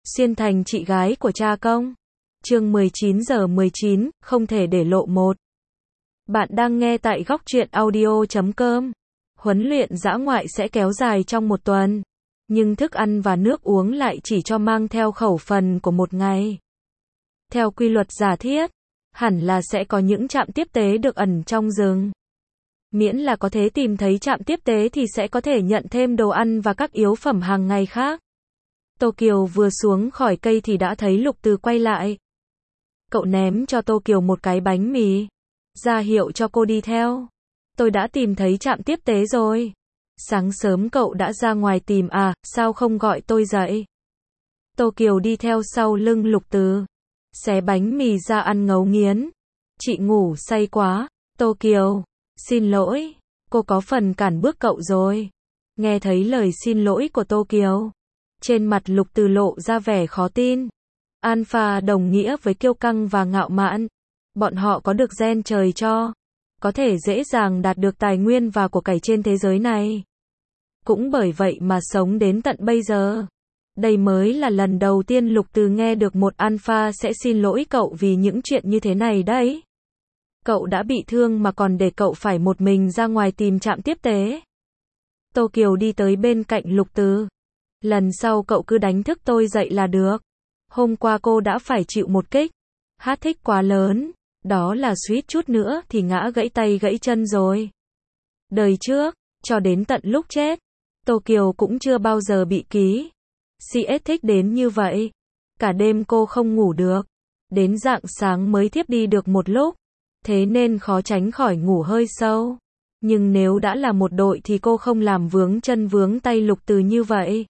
Xuyên thành chị gái của cha công. Chương 19:19, không thể để lộ một. Bạn đang nghe tại góc truyện audio.com. Huấn luyện dã ngoại sẽ kéo dài trong một tuần, nhưng thức ăn và nước uống lại chỉ cho mang theo khẩu phần của một ngày. Theo quy luật giả thiết, hẳn là sẽ có những trạm tiếp tế được ẩn trong rừng. Miễn là có thể tìm thấy trạm tiếp tế thì sẽ có thể nhận thêm đồ ăn và các yếu phẩm hàng ngày khác. Tô Kiều vừa xuống khỏi cây thì đã thấy Lục Từ quay lại. Cậu ném cho Tô Kiều một cái bánh mì, ra hiệu cho cô đi theo. Tôi đã tìm thấy trạm tiếp tế rồi. Sáng sớm cậu đã ra ngoài tìm à, sao không gọi tôi dậy? Tô Kiều đi theo sau lưng Lục Từ, xé bánh mì ra ăn ngấu nghiến. Chị ngủ say quá. Tô Kiều, xin lỗi, cô có phần cản bước cậu rồi. Nghe thấy lời xin lỗi của Tô Kiều, trên mặt Lục Từ lộ ra vẻ khó tin. Alpha đồng nghĩa với kiêu căng và ngạo mạn. Bọn họ có được gen trời cho, có thể dễ dàng đạt được tài nguyên và của cải trên thế giới này. Cũng bởi vậy mà sống đến tận bây giờ. Đây mới là lần đầu tiên Lục Từ nghe được một alpha sẽ xin lỗi cậu vì những chuyện như thế này đấy. Cậu đã bị thương mà còn để cậu phải một mình ra ngoài tìm trạm tiếp tế. Tô Kiều đi tới bên cạnh Lục Từ. Lần sau cậu cứ đánh thức tôi dậy là được. Hôm qua cô đã phải chịu một kích hát thích quá lớn, đó là suýt chút nữa thì ngã gãy tay gãy chân rồi. Đời trước, cho đến tận lúc chết, Tô Kiều cũng chưa bao giờ bị ký CS thích đến như vậy. Cả đêm cô không ngủ được, đến rạng sáng mới thiếp đi được một lúc, thế nên khó tránh khỏi ngủ hơi sâu. Nhưng nếu đã là một đội thì cô không làm vướng chân vướng tay Lục Từ như vậy.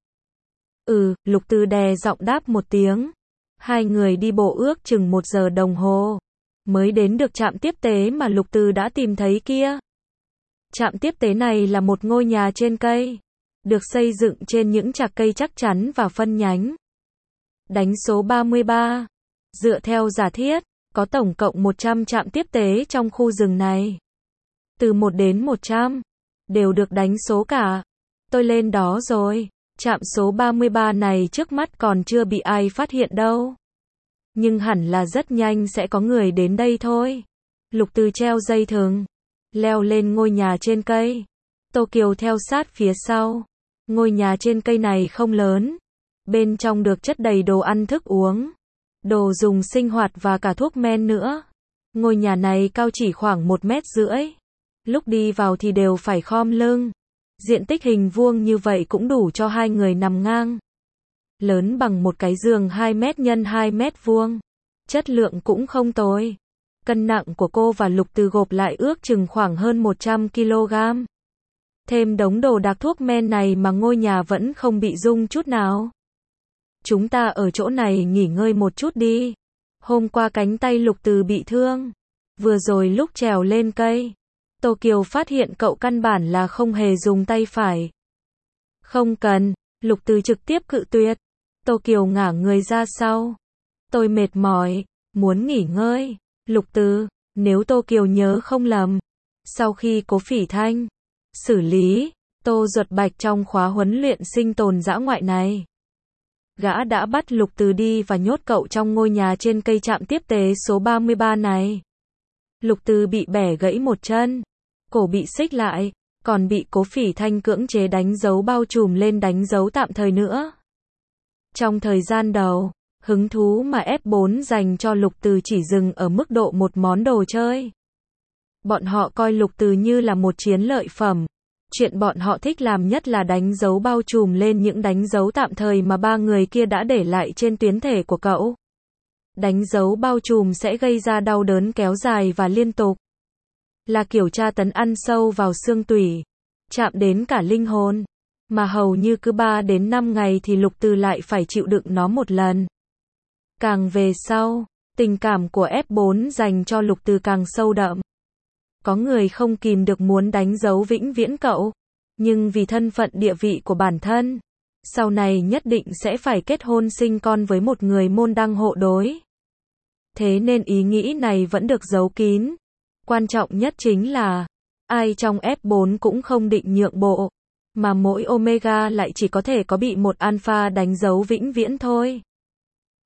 Lục Từ đè giọng đáp một tiếng. Hai người đi bộ ước chừng 1 giờ đồng hồ, mới đến được trạm tiếp tế mà Lục Từ đã tìm thấy kia. Trạm tiếp tế này là một ngôi nhà trên cây, được xây dựng trên những chạc cây chắc chắn và phân nhánh. Đánh số 33. Dựa theo giả thiết, có tổng cộng 100 trạm tiếp tế trong khu rừng này. Từ 1 đến 100, đều được đánh số cả. Tôi lên đó rồi. Trạm số 33 này trước mắt còn chưa bị ai phát hiện đâu. Nhưng hẳn là rất nhanh sẽ có người đến đây thôi. Lục Từ treo dây thừng, leo lên ngôi nhà trên cây. Tô Kiều theo sát phía sau. Ngôi nhà trên cây này không lớn. Bên trong được chất đầy đồ ăn thức uống, đồ dùng sinh hoạt và cả thuốc men nữa. Ngôi nhà này cao chỉ khoảng 1,5 mét. Lúc đi vào thì đều phải khom lưng. Diện tích hình vuông như vậy cũng đủ cho hai người nằm ngang. Lớn bằng một cái giường 2 mét x 2 mét vuông. Chất lượng cũng không tồi. Cân nặng của cô và Lục Từ gộp lại ước chừng khoảng hơn 100 kg. Thêm đống đồ đạc thuốc men này mà ngôi nhà vẫn không bị rung chút nào. Chúng ta ở chỗ này nghỉ ngơi một chút đi. Hôm qua cánh tay Lục Từ bị thương. Vừa rồi lúc trèo lên cây, Tô Kiều phát hiện cậu căn bản là không hề dùng tay phải. Không cần, Lục Từ trực tiếp cự tuyệt. Tô Kiều ngả người ra sau. Tôi mệt mỏi, muốn nghỉ ngơi. Lục Từ, nếu Tô Kiều nhớ không lầm, sau khi Cố Phỉ Thanh xử lý Tô Duật Bạch trong khóa huấn luyện sinh tồn dã ngoại này, gã đã bắt Lục Từ đi và nhốt cậu trong ngôi nhà trên cây trạm tiếp tế số 33 này. Lục Từ bị bẻ gãy một chân, cổ bị xích lại, còn bị Cố Phỉ Thanh cưỡng chế đánh dấu bao trùm lên đánh dấu tạm thời nữa. Trong thời gian đầu, hứng thú mà F4 dành cho Lục Từ chỉ dừng ở mức độ một món đồ chơi. Bọn họ coi Lục Từ như là một chiến lợi phẩm. Chuyện bọn họ thích làm nhất là đánh dấu bao trùm lên những đánh dấu tạm thời mà 3 người kia đã để lại trên tuyến thể của cậu. Đánh dấu bao trùm sẽ gây ra đau đớn kéo dài và liên tục. Là kiểu tra tấn ăn sâu vào xương tủy, chạm đến cả linh hồn. Mà hầu như cứ 3 đến 5 ngày thì Lục Từ lại phải chịu đựng nó một lần. Càng về sau, tình cảm của F4 dành cho Lục Từ càng sâu đậm. Có người không kìm được muốn đánh dấu vĩnh viễn cậu. Nhưng vì thân phận địa vị của bản thân, sau này nhất định sẽ phải kết hôn sinh con với một người môn đăng hộ đối. Thế nên ý nghĩ này vẫn được giấu kín. Quan trọng nhất chính là, ai trong F4 cũng không định nhượng bộ. Mà mỗi Omega lại chỉ có thể có bị một Alpha đánh dấu vĩnh viễn thôi.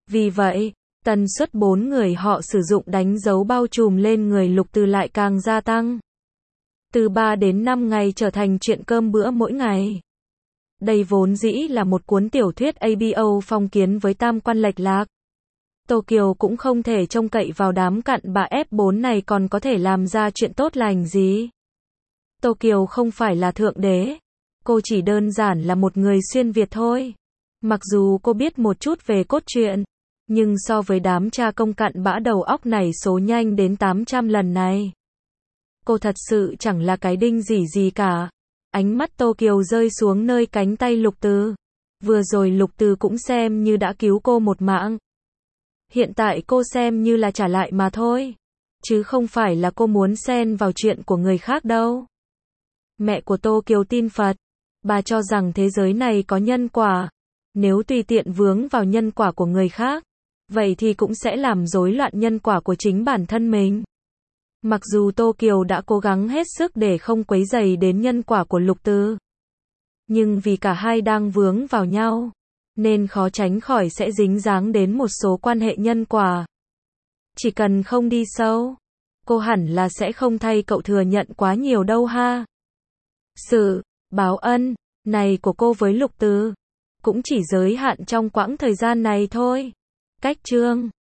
Vì vậy, tần suất 4 người họ sử dụng đánh dấu bao trùm lên người Lục Từ lại càng gia tăng. Từ 3 đến 5 ngày trở thành chuyện cơm bữa mỗi ngày. Đây vốn dĩ là một cuốn tiểu thuyết ABO phong kiến với tam quan lệch lạc. Tô Kiều cũng không thể trông cậy vào đám cặn bã F4 này còn có thể làm ra chuyện tốt lành gì. Tô Kiều không phải là thượng đế. Cô chỉ đơn giản là một người xuyên Việt thôi. Mặc dù cô biết một chút về cốt truyện, nhưng so với đám cha công cặn bã đầu óc này số nhanh đến 800 lần này, cô thật sự chẳng là cái đinh gì cả. Ánh mắt Tô Kiều rơi xuống nơi cánh tay Lục Từ. Vừa rồi Lục Từ cũng xem như đã cứu cô một mạng. Hiện tại cô xem như là trả lại mà thôi. Chứ không phải là cô muốn xen vào chuyện của người khác đâu. Mẹ của Tô Kiều tin Phật. Bà cho rằng thế giới này có nhân quả. Nếu tùy tiện vướng vào nhân quả của người khác, vậy thì cũng sẽ làm rối loạn nhân quả của chính bản thân mình. Mặc dù Tô Kiều đã cố gắng hết sức để không quấy rầy đến nhân quả của Lục Từ, nhưng vì cả hai đang vướng vào nhau, nên khó tránh khỏi sẽ dính dáng đến một số quan hệ nhân quả. Chỉ cần không đi sâu, cô hẳn là sẽ không thay cậu thừa nhận quá nhiều đâu ha. Sự báo ân này của cô với Lục Từ cũng chỉ giới hạn trong quãng thời gian này thôi. Cách chương